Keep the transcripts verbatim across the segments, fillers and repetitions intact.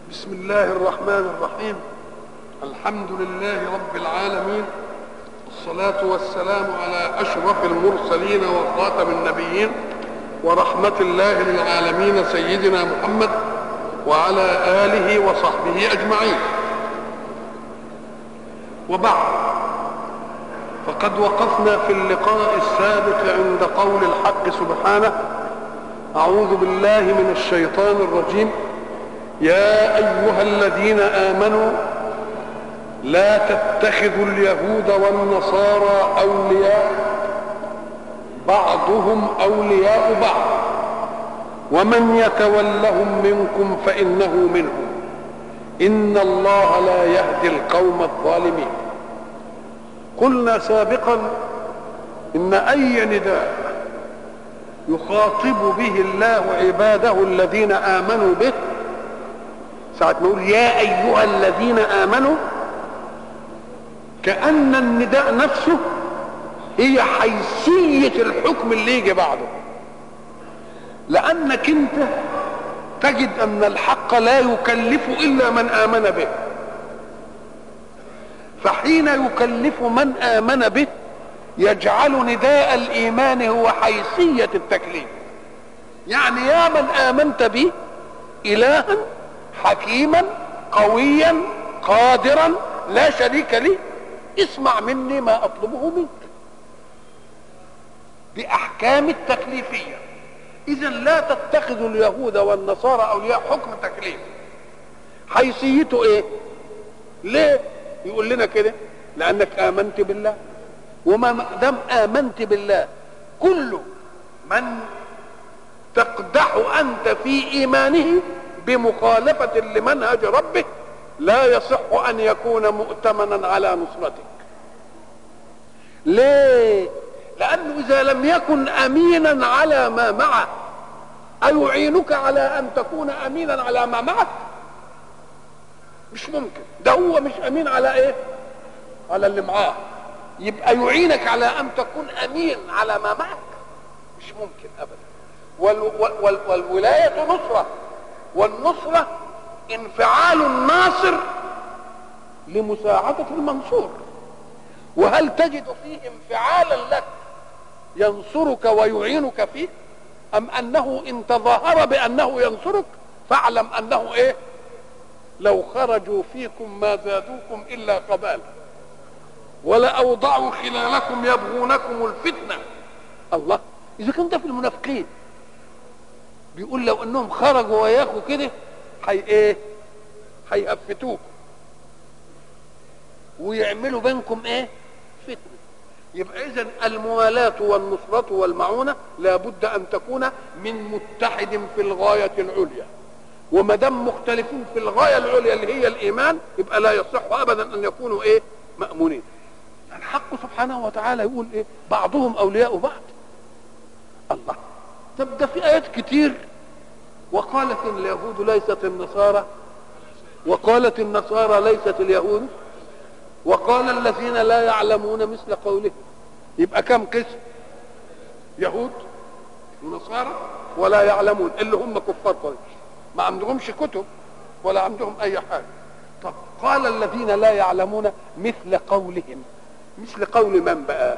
بسم الله الرحمن الرحيم. الحمد لله رب العالمين، والصلاة والسلام على أشرف المرسلين وخاتم النبيين ورحمة الله للعالمين سيدنا محمد وعلى آله وصحبه أجمعين. وبعد، فقد وقفنا في اللقاء السابق عند قول الحق سبحانه: أعوذ بالله من الشيطان الرجيم، يا أيها الذين آمنوا لا تتخذوا اليهود والنصارى أولياء بعضهم أولياء بعض ومن يتولهم منكم فإنه منهم إن الله لا يهدي القوم الظالمين. قلنا سابقا إن أي نداء يخاطب به الله عباده الذين آمنوا به، ساعة ما يقول يا أيها الذين آمنوا، كأن النداء نفسه هي حيثية الحكم اللي يجي بعده، لأنك أنت تجد أن الحق لا يكلف إلا من آمن به، فحين يكلف من آمن به يجعل نداء الإيمان هو حيثية التكليف. يعني يا من آمنت به إلها حكيما قويا قادرا لا شريك لي، اسمع مني ما أطلبه منك بأحكام التكليفية. إذن لا تتخذوا اليهود والنصارى أولياء، حكم تكليف. حيثيته إيه؟ ليه يقول لنا كده؟ لأنك آمنت بالله، وما دام آمنت بالله كل من تقدح أنت في إيمانه بمخالفة لمنهج ربه لا يصح أن يكون مؤتمنا على نصرتك. ليه؟ لأنه إذا لم يكن أمينا على ما معه أيعينك على أن تكون أمينا على ما معك؟ مش ممكن. ده هو مش أمين على إيه؟ على اللي معاه، يبقى يعينك على أن تكون أمين على ما معك؟ مش ممكن أبدا. وال وال والولاية نصرة، والنصرة انفعال الناصر لمساعدة المنصور. وهل تجد فيه انفعالا لك ينصرك ويعينك فيه، أم أنه إن تظاهر بأنه ينصرك فاعلم أنه إيه؟ لو خرجوا فيكم ما زادوكم إلا خبالا ولا أوضعوا خلالكم يبغونكم الفتنة. الله، إذا كنت في المنافقين بيقول لو انهم خرجوا وياكوا كده حي ايه؟ هيهفتوكم ويعملوا بينكم ايه؟ فتنه. يبقى اذا الموالاه والنصره والمعونه لابد ان تكون من متحد في الغايه العليا، وما دام مختلفين في الغايه العليا اللي هي الايمان يبقى لا يصح ابدا ان يكونوا ايه؟ مامونين. الحق سبحانه وتعالى يقول ايه؟ بعضهم اولياء بعض. الله، طب ده في آيات كتير وقالت اليهود ليست النصارى، وقالت النصارى ليست اليهود، وقال الذين لا يعلمون مثل قولهم. يبقى كم قسم؟ يهود ونصارى ولا يعلمون، اللي هم كفار قريش ما عندهمش كتب ولا عندهم أي حاجة. طب قال الذين لا يعلمون مثل قولهم، مثل قول من بقى؟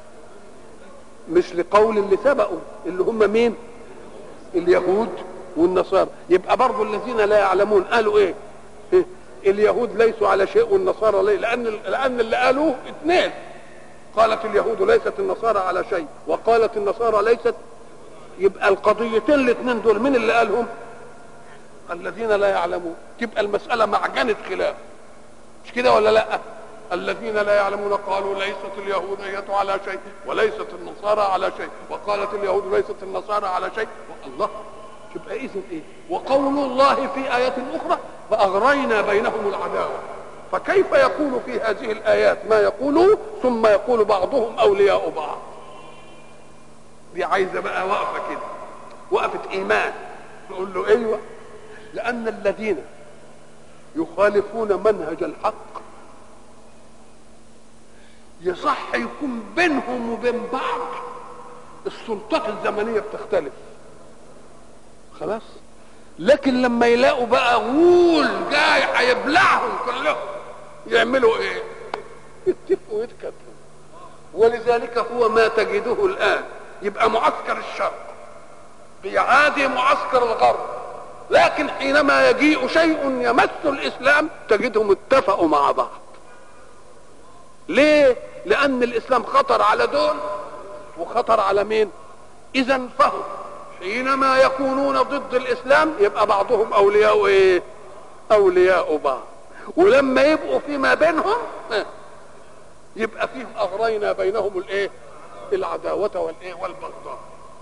مثل قول اللي سبقوا اللي هم مين؟ اليهود والنصارى. يبقى برضو الذين لا يعلمون قالوا ايه؟ إيه؟ اليهود ليسوا على شيء والنصارى ليه؟ لان لان اللي قالوه اثنين، قالت اليهود ليست النصارى على شيء وقالت النصارى ليست. يبقى القضيتين الاثنين دول مين اللي قالهم؟ الذين لا يعلمون. تبقى المسألة معجنة خلاف، مش كده ولا لا؟ الذين لا يعلمون قالوا ليست اليهودية على شيء وليست النصارى على شيء وقالت اليهود ليست النصارى على شيء. الله، تبقى إذن إيه؟ وقول الله في آيات أخرى فأغرينا بينهم العداوة. فكيف يقول في هذه الآيات ما يقوله ثم يقول بعضهم أولياء بعض؟ دي عايزة بقى وقفة كده، وقفة إيمان. نقول له أيوة، لأن الذين يخالفون منهج الحق يصح يكون بينهم وبين بعض السلطات الزمنية بتختلف، خلاص. لكن لما يلاقوا بقى غول هيبلعهم كلهم يعملوا ايه؟ يتفقوا ويتكتفوا. ولذلك هو ما تجده الان، يبقى معسكر الشرق بيعادي معسكر الغرب، لكن حينما يجيء شيء يمس الاسلام تجدهم اتفقوا مع بعض. ليه؟ لان الاسلام خطر على دول وخطر على مين؟ اذا فهم حينما يكونون ضد الاسلام يبقى بعضهم اولياء ايه؟ اولياء بعض. ولما يبقوا فيما بينهم يبقى فيهم اغرينا بينهم الايه؟ العداوه والايه؟ والبغضاء.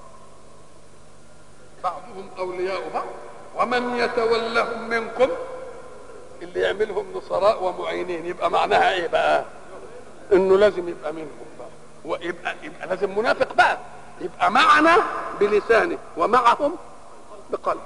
بعضهم اولياء بعض ومن يتولهم منكم، اللي يعملهم نصراء ومعينين، يبقى معناها ايه بقى؟ انه لازم يبقى منهم بقى، ويبقى يبقى لازم منافق بقى، يبقى معنا بلسانه ومعهم بقلبه.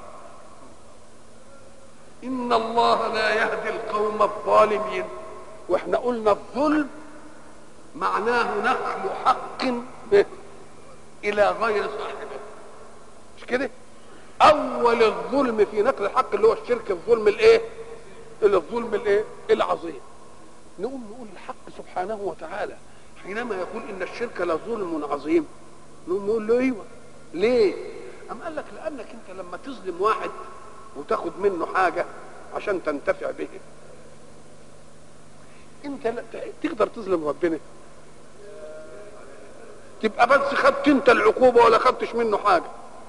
ان الله لا يهدي القوم الظالمين. واحنا قلنا الظلم معناه نقل حق الى غير صاحبه، مش كده؟ اول الظلم في نقل الحق اللي هو الشرك، الظلم الايه؟ الظلم الايه؟ العظيم. نقول نقول الحق سبحانه وتعالى حينما يقول ان الشرك لظلم عظيم، نقول له ايوه. ليه؟ أم قال لك لانك انت لما تظلم واحد وتاخد منه حاجه عشان تنتفع به، انت لا تقدر تظلم ربنا؟ تبقى بس خدت انت العقوبه ولا خدتش منه حاجه؟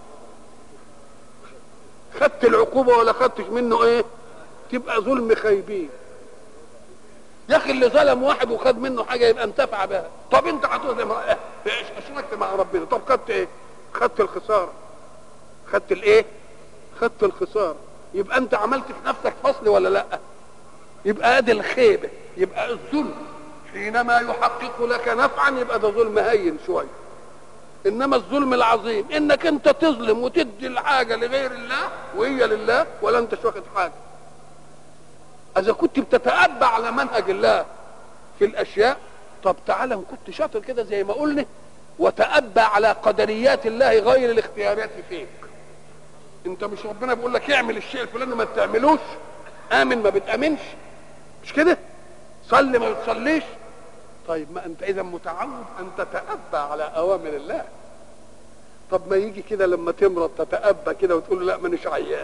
خدت العقوبه ولا خدتش منه ايه؟ تبقى ظلم خايبين. يا اخي اللي ظلم واحد وخد منه حاجه يبقى انتفع بها. طب انت هتظلم ايه؟ اشركت مع ربنا، طب خدت ايه؟ خدت الخساره. خدت الايه؟ خدت الخساره. يبقى انت عملت في نفسك فصل ولا لا؟ يبقى ادي الخيبه. يبقى الظلم حينما يحقق لك نفعا يبقى ده ظلم هين شويه. انما الظلم العظيم انك انت تظلم وتدي الحاجه لغير الله وهي لله ولا انتش واخد حاجه. اذا كنت بتتأبى على منهج الله في الاشياء، طب تعالى ان كنت شاطر كده زي ما قلنا وتأبى على قدريات الله غير الاختيارات فيك. انت مش ربنا بيقول لك اعمل الشيء الفلاني ما بتعملوش؟ امن ما بتامنش، مش كده؟ صلي ما بتصليش. طيب ما انت اذا متعود ان تتأبى على اوامر الله. طب ما يجي كده لما تمرض تتأبى كده وتقول له لا مانيش عيان،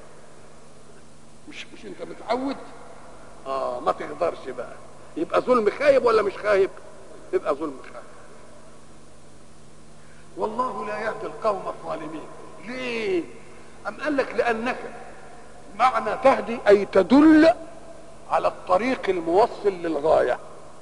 مش مش انت متعود؟ اه ما تقدرش بقى. يبقى ظلم خايب ولا مش خايب؟ يبقى ظلم خايب. والله لا يهدي القوم الظالمين. ليه؟ أم قال لك لأنك معنى تهدي أي تدل على الطريق الموصل للغاية.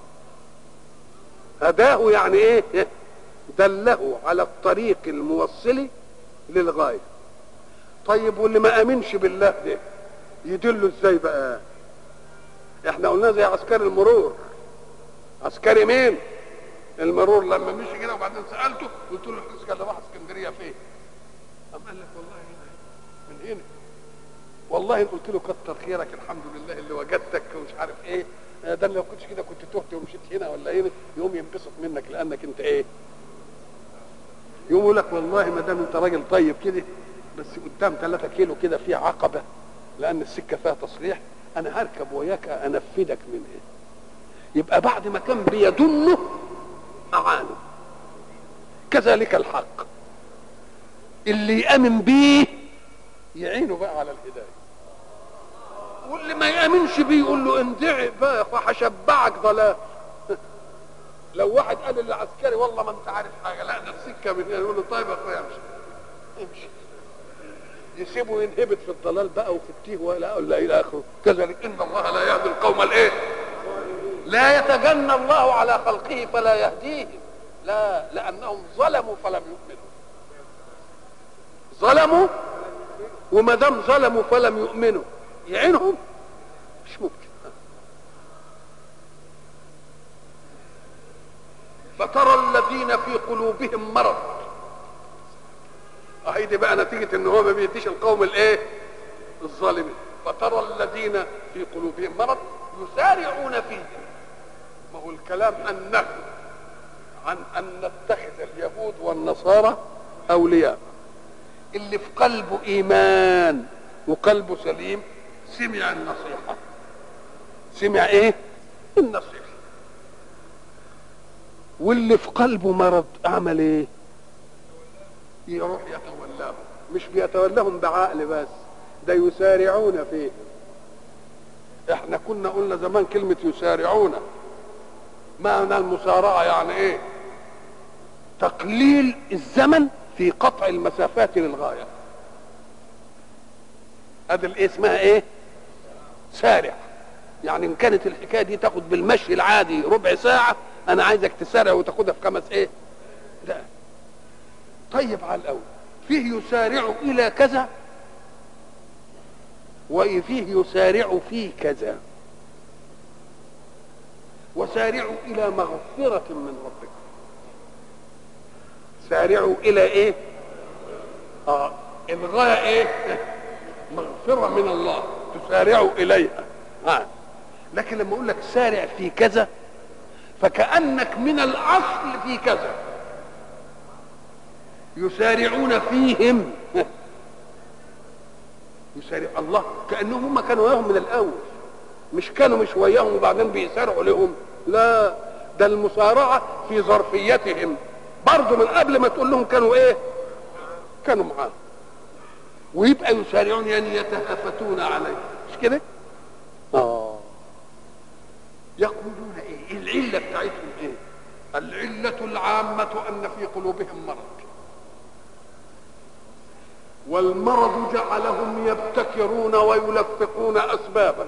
هداه يعني ايه؟ دله على الطريق الموصل للغاية. طيب واللي ما امنش بالله ده يدله ازاي بقى؟ احنا قلنا زي عسكري المرور. عسكري مين؟ المرور. لما مشي كده وبعدين سالته قلت له الحسكه اللي راح اسكندريه فين؟ قام قال لك والله هنا من هنا. والله قلت له كتر خيرك الحمد لله اللي وجدتك ومش عارف ايه، ده لو كنتش كده كنت تهت ومشيت هنا ولا هنا. يقوم ينبسط منك لانك انت ايه؟ يقوم يقول لك والله ما دام انت راجل طيب كده بس قدام ثلاثة كيلو كده في عقبه لان السكه فيها تصليح، انا هركب وياك انفذك منها. يبقى بعد ما كان بيدله اعانه. كذلك الحق اللي يامن بيه يعينه بقى على الهدايه، واللي ما يامنش بيه يقول له اندعي بقى وهشبعك ضلال. لو واحد قال للعسكري والله ما انت عارف حاجه، لا ده السكه من هنا، يقول له طيب يا اخويا امشي امشي. يسيبه ينهبط في الضلال بقى وفي التيه ولا ولا الى اخره. كذلك ان الله لا يهدي القوم الايه؟ لا يتجنى الله على خلقه فلا يهديهم، لا، لانهم ظلموا فلم يؤمنوا. ظلموا وما دام ظلموا فلم يؤمنوا يعينهم؟ مش ممكن. فترى الذين في قلوبهم مرض، اهي دي بقى نتيجه ان هو ما بيديش القوم الايه؟ الظالمين. فترى الذين في قلوبهم مرض يسارعون فيهم. ما هو الكلام النهي عن ان نتخذ اليهود والنصارى اولياء. اللي في قلبه ايمان وقلبه سليم سمع النصيحه سمع ايه؟ النصيحة. واللي في قلبه مرض اعمل ايه؟ يروح يتولاهم. مش بيتولاهم بعقل بس، ده يسارعون فيه. احنا كنا قلنا زمان كلمة يسارعون، معنى المسارعة يعني ايه؟ تقليل الزمن في قطع المسافات للغاية. هذا الايه اسمها ايه؟ سارع. يعني ان كانت الحكاية دي تاخد بالمشي العادي ربع ساعة، انا عايزك تسارع وتاخدها في خمس ايه؟ لا. طيب على الاول فيه يسارع الى كذا، وفيه يسارع في كذا. وسارعوا الى مغفرة من ربكم. سارعوا الى ايه؟ اه الغاية ايه؟ مغفرة من الله تسارعوا اليها. آه. لكن لما اقول لك سارع في كذا، فكأنك من الاصل في كذا. يسارعون فيهم يسارع الله، كأنهم هم كانوا وياهم من الاول، مش كانوا مش وياهم وبعدين بيسارعوا لهم. لا، ده المسارعة في ظرفيتهم برضه من قبل ما تقول لهم كانوا ايه؟ كانوا معاه. ويبقى يسارعون يعني يتهافتون عليه، مش كده؟ اه يقولون ايه؟ العلة بتاعتهم ايه؟ العلة العامة ان في قلوبهم مرض، والمرض جعلهم يبتكرون ويلفقون اسبابا.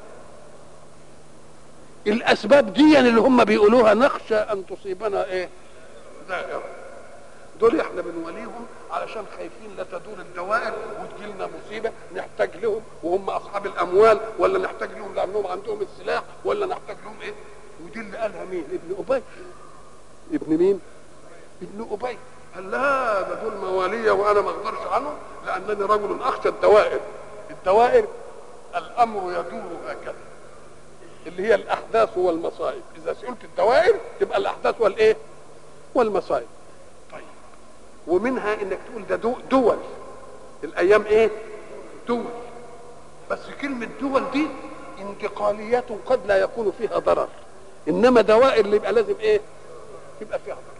الاسباب دي اللي هم بيقولوها نخشى ان تصيبنا ايه؟ دائرة. دول احنا بنوليهم علشان خايفين لا تدور الدوائر وتجيلنا مصيبه نحتاج لهم وهم اصحاب الاموال، ولا نحتاج لهم لانهم عندهم السلاح، ولا نحتاج لهم ايه؟ ودي اللي قالها مين؟ ابن ابي. ابن مين؟ ابن ابي. قال لا، ده دول مواليه وانا ما اقدرش عنهم لانني رجل اخشى الدوائر. الدوائر الامر يدور هكذا، اللي هي الاحداث والمصائب. اذا سئلت الدوائر تبقى الاحداث والايه؟ والمصائب. طيب، ومنها انك تقول ده دول. الايام ايه؟ دول. بس كلمه دول دي انتقاليات قد لا يكون فيها ضرر، انما دوائر اللي يبقى لازم ايه؟ يبقى فيها ضرر.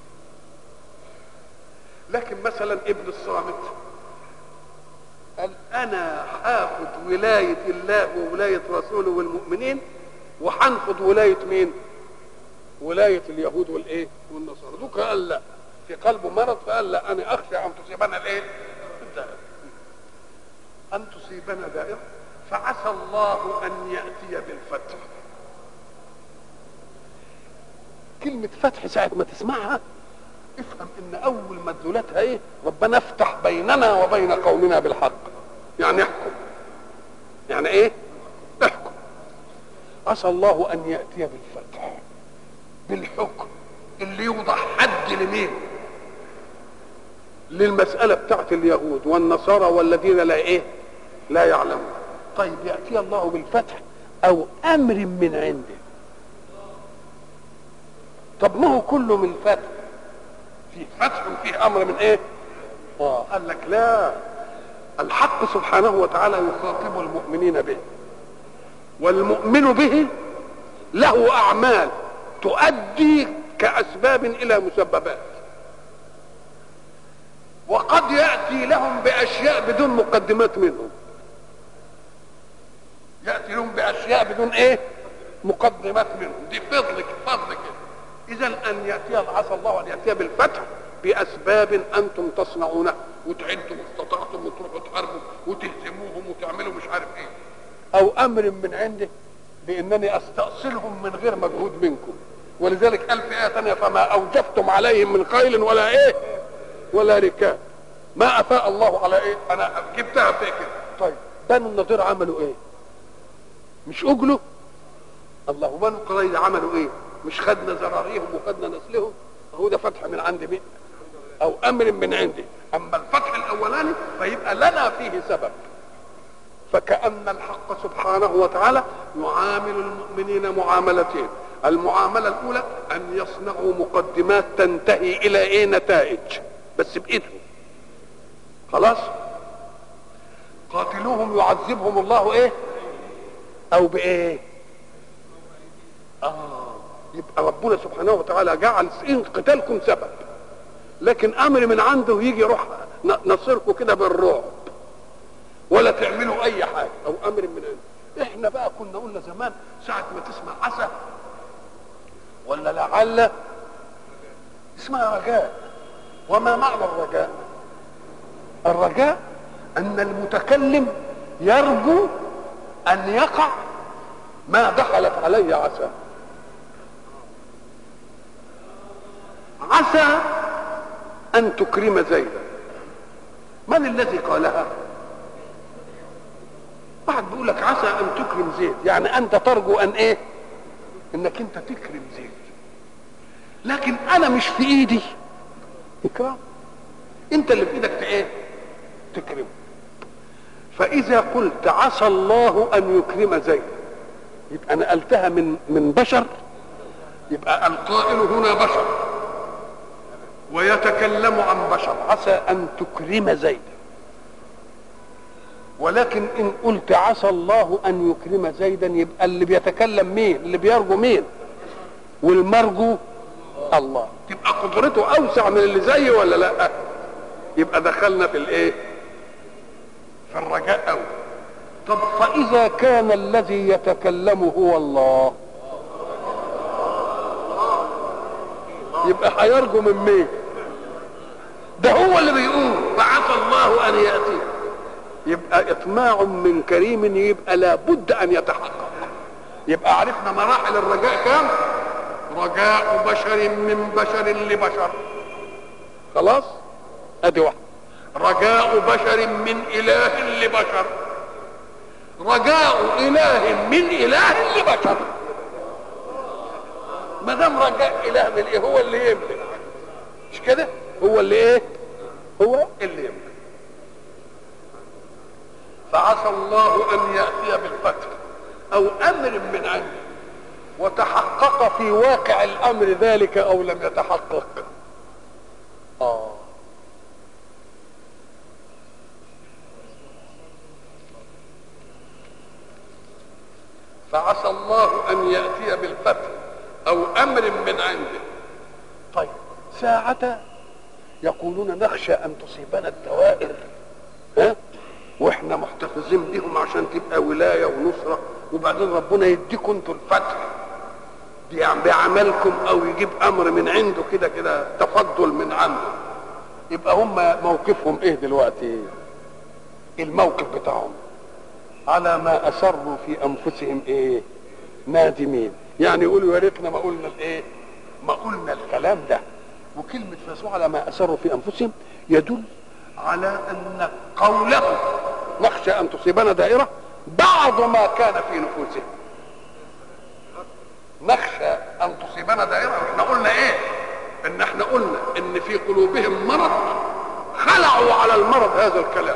لكن مثلا ابن الصامت قال انا هاخد ولايه الله وولايه رسوله والمؤمنين، وهنفض ولايه مين؟ ولايه اليهود والايه؟ والنصارى. دوك قال لا، في قلبه مرض، فقال لا، انا اخشى ان تصيبنا الايه؟ الدائره. ان تصيبنا دائره فعسى الله ان ياتي بالفتح. كلمه فتح ساعه ما تسمعها افهم ان اول مدلولاتها ايه؟ ربنا افتح بيننا وبين قومنا بالحق. يعني احكم. يعني ايه؟ احكم. عسى الله ان ياتي بالفتح، بالحكم اللي يوضح حد لمين؟ للمسألة بتاعت اليهود والنصارى والذين لا ايه؟ لا يعلمون. طيب يأتي الله بالفتح او امر من عنده. طب ما هو كله من فتح، في فتح وفيه امر من ايه؟ اه قال لك لا، الحق سبحانه وتعالى يخاطب المؤمنين به، والمؤمن به له اعمال تؤدي كأسباب إلى مسببات، وقد يأتي لهم بأشياء بدون مقدمات منهم. يأتي لهم بأشياء بدون إيه؟ مقدمات منهم. دي فضلك فضلك. إذا أن يأتي عسى الله أن يأتي بالفتح بأسباب أنتم تصنعونها، وتعدوا واستطعتم وتروحوا تحاربوا وتهزموهم وتعملوا مش عارف إيه. أو أمر من عنده بأنني أستأصلهم من غير مجهود منكم. ولذلك قال في آية ثانية فما أوجفتم عليهم من خيل ولا إيه؟ ولا ركاب. ما أفاء الله على إيه؟ أنا جبتها في كده. طيب بنو النضير عملوا إيه؟ مش أجلوا؟ الله. وبنو قريظة عملوا إيه؟ مش خدنا زراريهم وخدنا نسلهم؟ هو ده فتح من عند مين؟ أو أمر من عندي. أما الفتح الأولاني فيبقى لنا فيه سبب. فكأن الحق سبحانه وتعالى يعامل المؤمنين معاملتين. المعاملة الأولى أن يصنعوا مقدمات تنتهي إلى إيه؟ نتائج، بس بإيدهم. خلاص؟ قاتلوهم يعذبهم الله إيه؟ أو بإيه؟ اه يبقى ربنا سبحانه وتعالى جعل ان قتالكم سبب، لكن امر من عنده يجي يروح نصركم كده بالرعب ولا تعملوا اي حاجه، او امر من عنده. احنا بقى كنا قلنا زمان ساعه ما تسمع عسى ولا لعل اسمها رجاء. وما معنى الرجاء؟ الرجاء ان المتكلم يرجو ان يقع ما دخلت عليه عسى. عسى ان تكرم زيدا. من الذي قالها؟ واحد بيقول لك عسى ان تكرم زيد، يعني انت ترجو ان ايه؟ انك انت تكرم زيد، لكن انا مش في ايدي اكرام، انت اللي في ايدك ايه؟ تكرمه. فاذا قلت عسى الله ان يكرم زيد يبقى نقلتها من من بشر، يبقى القائل هنا بشر ويتكلم عن بشر، عسى ان تكرم زيد. ولكن ان قلت عسى الله ان يكرم زيدا يبقى اللي بيتكلم مين؟ اللي بيرجو مين؟ والمرجو الله. تبقى قدرته اوسع من اللي زيه ولا لا؟ يبقى دخلنا في الايه؟ في الرجاء أوي. طب فاذا كان الذي يتكلم هو الله يبقى هيرجو من مين؟ ده هو اللي بيقول فعسى الله ان ياتي. يبقى اطماع من كريم يبقى لابد ان يتحقق. يبقى عرفنا مراحل الرجاء كام؟ رجاء بشر من بشر لبشر، خلاص ادي واحد. رجاء بشر من اله لبشر، رجاء اله من اله لبشر. ما دام رجاء اله من ايه؟ هو اللي يملك، مش كده؟ هو اللي ايه؟ هو اللي يملك. فعسى الله ان ياتي بالفتح او امر من عنده، وتحقق في واقع الامر ذلك او لم يتحقق. اه فعسى الله ان ياتي بالفتح او امر من عنده. طيب ساعة يقولون نخشى ان تصيبنا الدوائر، ها؟ واحنا محتفظين بهم عشان تبقى ولايه ونصره، وبعدين ربنا يديكم انتوا الفتح بعملكم او يجيب امر من عنده كده كده تفضل من عنده. يبقى هم موقفهم ايه دلوقتي؟ الموقف بتاعهم على ما اسروا في انفسهم ايه؟ نادمين. يعني يقولوا يا ريتنا ما قلنا الايه؟ ما قلنا الكلام ده. وكلمه فاسوا على ما اسروا في انفسهم يدل على ان قوله نخشى ان تصيبنا دائره بعض ما كان في نفوسهم. نخشى ان تصيبنا دائره، احنا قلنا ايه؟ ان احنا قلنا ان في قلوبهم مرض، خلعوا على المرض هذا الكلام،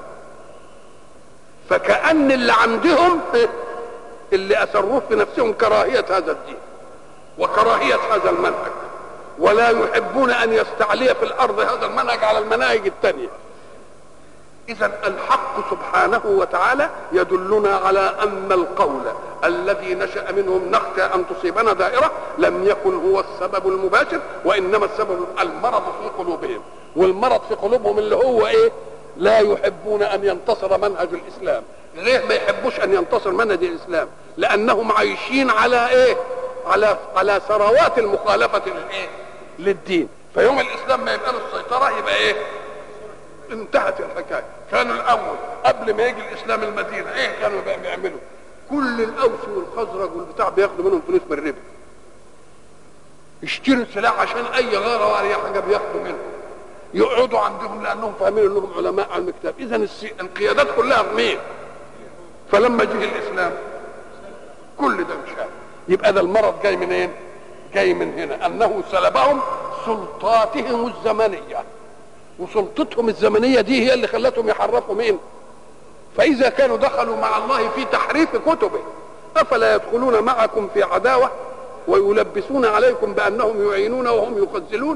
فكأن اللي عندهم اللي اسروه في نفسهم كراهيه هذا الدين وكراهيه هذا المنهج، ولا يحبون ان يستعلي في الارض هذا المنهج على المناهج الثانيه. اذا الحق سبحانه وتعالى يدلنا على ان القول الذي نشأ منهم نخشى ان تصيبنا دائره لم يكن هو السبب المباشر، وانما السبب المرض في قلوبهم. والمرض في قلوبهم اللي هو ايه؟ لا يحبون ان ينتصر منهج الاسلام. ليه ما يحبوش ان ينتصر منهج الاسلام؟ لانهم عايشين على ايه؟ على على ثروات المخالفه للايه؟ للدين. فيوم الاسلام ما يبقى له السيطره يبقى ايه؟ انتهت الحكايه. كانوا الاول قبل ما يجي الاسلام المدينه ايه كانوا بيعملوا؟ كل الاوس والخزرج والبتاع بياخدوا منهم فلوس من الربا، يشتروا سلاح عشان اي غاره ولا اي حاجه بياخدوا منهم، يقعدوا عندهم لانهم فاهمين انهم علماء على الكتاب. اذا القيادات كلها في مين؟ فلما جه الاسلام كل ده مش عارف. يبقى ده المرض جاي منين؟ جاي من هنا، انه سلبهم سلطاتهم الزمنيه، وسلطتهم الزمنيه دي هي اللي خلتهم يحرفوا مين؟ فاذا كانوا دخلوا مع الله في تحريف كتبه افلا يدخلون معكم في عداوه ويلبسون عليكم بانهم يعينون وهم يخذلون؟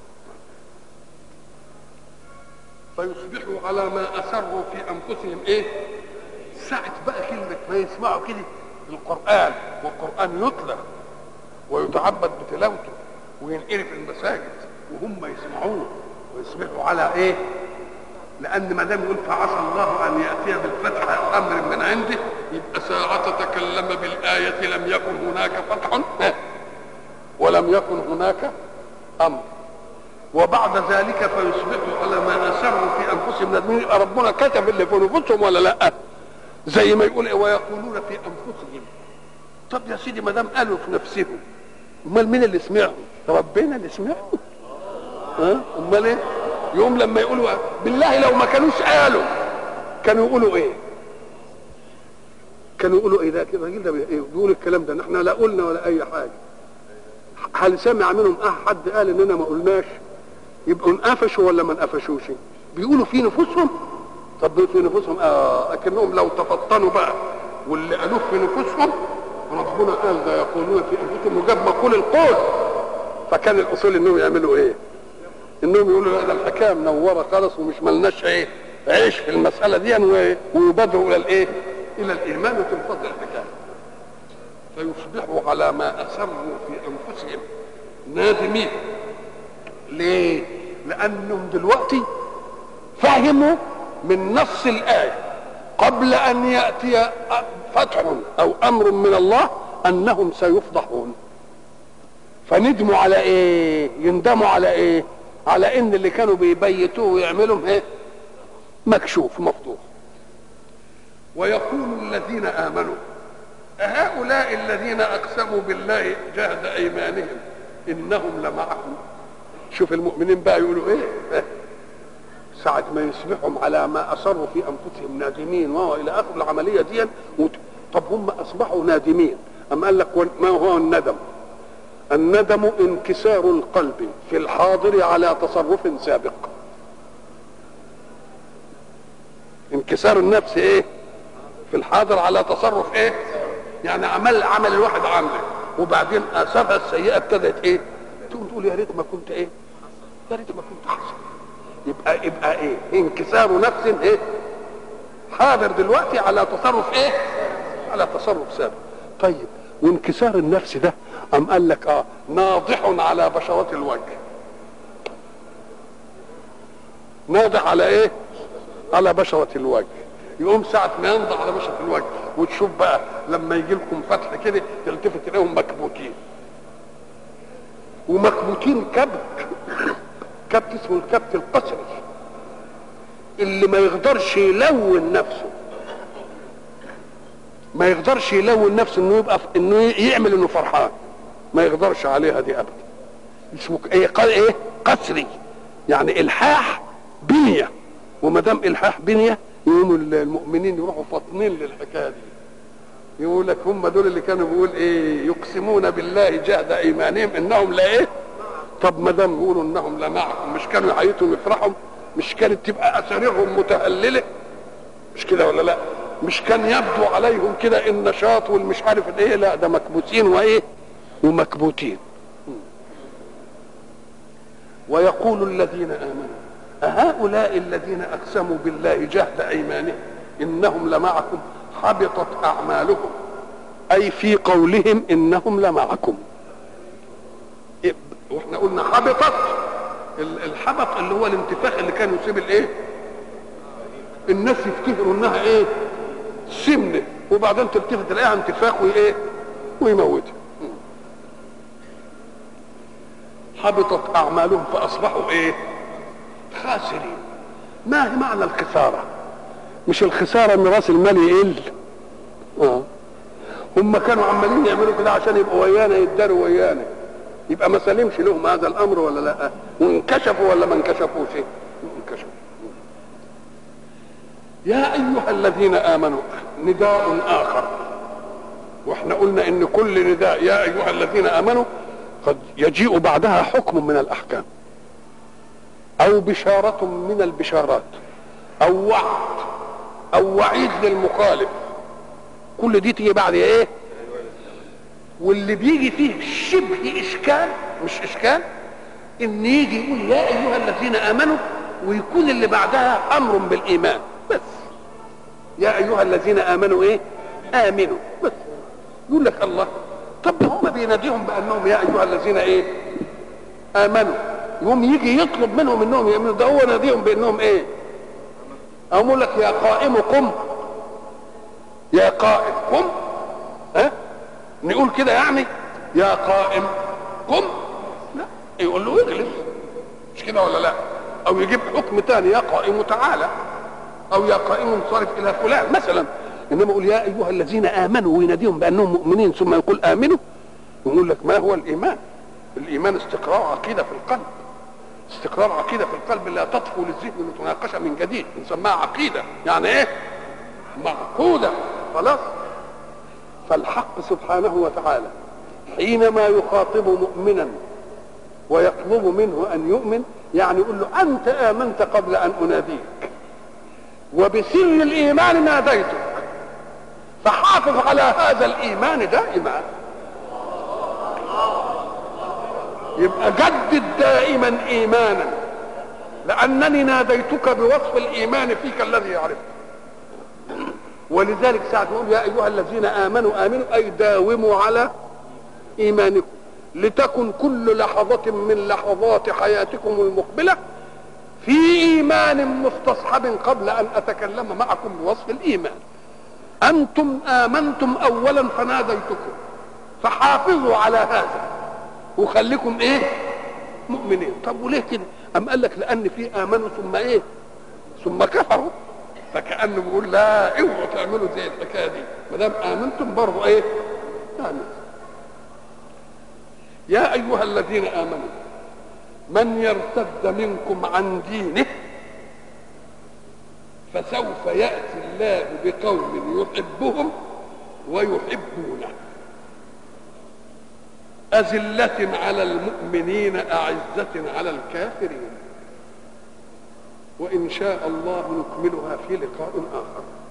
فيصبحوا على ما اسروا في انفسهم ايه؟ ساعة بقى كلمة ما يسمعوا كده القرآن والقرآن يتلى ويتعبد بتلاوته وينقري في المساجد وهم يسمعوه ويصبحوا على ايه؟ لان ما دام يقول فعسى الله ان ياتي بالفتح امر من عنده، يبقى ساعة تكلم بالايه لم يكن هناك فتح ولم يكن هناك امر، وبعد ذلك فيصبحوا على ما اسروا في انفسهم نادمين. يبقى ربنا كتب اللي في نفوسهم ولا لا؟ زي ما يقول ويقولون في انفسهم. طب يا سيدي ما دام قالوا في نفسهم، امال مين اللي سمعهم؟ ربنا اللي سمعهم. ها امال ايه؟ يوم لما يقولوا بالله لو ما كانوش قالوا كانوا يقولوا ايه؟ كانوا يقولوا ايه؟ ده الراجل ده بيقول الكلام ده احنا لا قلنا ولا اي حاجه. هل سمع منهم احد قال اننا ما قلناش؟ يبقوا انقفشوا ولا ما انقفشوش؟ بيقولوا في نفوسهم. طب في نفوسهم اه اكنهم لو تفطنوا بقى واللي قالوه في نفوسهم ربنا قال ده يقولون في انفسهم وجاب مقول القول. فكان الاصول انهم يعملوا ايه؟ انهم يقولوا لا ده الحكايه منوره خالص ومش ملناش ايه عيش في المساله دي ويبادروا الى الايه؟ الى الايمان وتنفض الحكايه. فيصبحوا على ما اسروا في انفسهم نادمين. ليه؟ لانهم دلوقتي فهموا من نص الايه قبل ان ياتي فتح او امر من الله انهم سيفضحون. فندموا على ايه؟ يندموا على ايه؟ على ان اللي كانوا بيبيتوه ويعملوا ايه؟ مكشوف مفضوح. ويقول الذين امنوا أهؤلاء الذين اقسموا بالله جهد ايمانهم انهم لمعكم. شوف المؤمنين بقى يقولوا ايه؟ ساعة ما يصبحهم على ما اصروا في انفسهم نادمين وهو الى اخر العمليه دي. طب هم اصبحوا نادمين، اما قال لك ما هو الندم؟ الندم انكسار القلب في الحاضر على تصرف سابق. انكسار النفس ايه؟ في الحاضر على تصرف ايه؟ يعني عمل عمل الواحد عامله وبعدين اثارها السيئه ابتدت ايه؟ تقوم تقول يا ريت ما كنت ايه؟ يا ريت ما كنت احسن. يبقى يبقى ايه؟ انكسار نفس ايه؟ حاضر دلوقتي على تصرف ايه؟ على تصرف سابق. طيب وانكسار النفس ده ام قال لك اه ناضح على بشرة الوجه. ناضح على ايه؟ على بشرة الوجه. يقوم ساعة ما ينضح على بشرة الوجه وتشوف بقى لما يجي لكم فتح كده تلتفت تلاقيهم مكبوتين. ومكبوتين كبت كبت اسمه الكبت القسري اللي ما يقدرش يلون نفسه. ما يقدرش يلون نفسه انه يبقى انه يعمل انه فرحان. ما يقدرش عليها دي ابدا. اسمه ايه؟ قال ايه؟ قسري. يعني الحاح بنيه. وما دام الحاح بنيه يقوموا المؤمنين يروحوا فاطنين للحكايه دي. يقول لك هم دول اللي كانوا بيقول ايه؟ يقسمون بالله جهد ايمانهم انهم لا ايه؟ طب ما دام يقولوا انهم لمعكم، مش كانوا يعيطوا ويفرحوا؟ مش كانت تبقى اساريرهم متهلله؟ مش كده ولا لا؟ مش كان يبدو عليهم كده النشاط والمش عارف الايه؟ لا ده مكبوتين وايه؟ ومكبوتين. ويقول الذين امنوا أهؤلاء الذين اقسموا بالله جهد ايمانهم انهم لمعكم حبطت اعمالهم. اي في قولهم انهم لمعكم. واحنا قلنا حبطت، الحبط اللي هو الانتفاخ اللي كان يصيب الايه؟ الناس يفتكروا انها ايه؟ سمنه وبعدين تلتفت تلاقيها انتفاخ وايه؟ ويموتها. حبطت اعمالهم فاصبحوا ايه؟ خاسرين. ما هي معنى الخساره؟ مش الخساره ان راس المال يقل. اه هم كانوا عمالين يعملوا كده عشان يبقوا ويانا يداروا ويانا. يبقى ما سلمش لهم هذا الامر ولا لا؟ وانكشفوا ولا ما انكشفوش؟ انكشفوا. يا ايها الذين امنوا نداء اخر. واحنا قلنا ان كل نداء يا ايها الذين امنوا قد يجيء بعدها حكم من الاحكام او بشارة من البشارات او وعد او وعيد للمخالف. كل دي تيجي بعد ايه؟ واللي بيجي فيه شبه اشكال مش اشكال ان يجي يقول يا ايها الذين امنوا ويكون اللي بعدها امر بالايمان بس. يا ايها الذين امنوا ايه؟ امنوا بس. يقول لك الله طب هم بيناديهم بانهم يا ايها الذين ايه امنوا، يقوم يجي يطلب منهم انهم يؤمنوا، ده هو ناديهم بانهم ايه؟ اقول لك يا قائم قم، يا قائم قم، ها؟ نقول كده يعني يا قائم قم؟ لا، يقول له اجلس، مش كده ولا لا؟ او يجيب حكم تاني يا قائم تعالى، او يا قائم انصرف الى فلان مثلا. انما يقول يا ايها الذين امنوا ويناديهم بانهم مؤمنين ثم يقول امنوا، يقول لك ما هو الايمان؟ الايمان استقرار عقيده في القلب، استقرار عقيده في القلب لا تطفو للذهن لتناقش من جديد، نسميها عقيده، يعني ايه؟ معقوده خلاص. فالحق سبحانه وتعالى حينما يخاطب مؤمنا ويطلب منه ان يؤمن، يعني يقول له انت امنت قبل ان اناديك، وبسر الايمان ناديتك، فحافظ على هذا الايمان دائما. يبقى جدد دائما ايمانا، لانني ناديتك بوصف الايمان فيك الذي يعرفه. ولذلك ساعة نقول يا ايها الذين امنوا امنوا، اي داوموا على ايمانكم، لتكن كل لحظة من لحظات حياتكم المقبلة في ايمان مستصحب قبل ان اتكلم معكم بوصف الايمان. انتم امنتم اولا فناديتكم، فحافظوا على هذا وخليكم ايه؟ مؤمنين. طب وليه كده؟ ام قال لك لان في امنوا ثم ايه؟ ثم كفروا، فكانه بيقول لا اوعوا تعملوا زي الحكايه دي، ما دام امنتم برضه ايه؟ امنتم. يا ايها الذين امنوا من يرتد منكم عن دينه فسوف ياتي الله بقوم يحبهم ويحبونه، أذلة على المؤمنين أعزة على الكافرين، وإن شاء الله نكملها في لقاء آخر.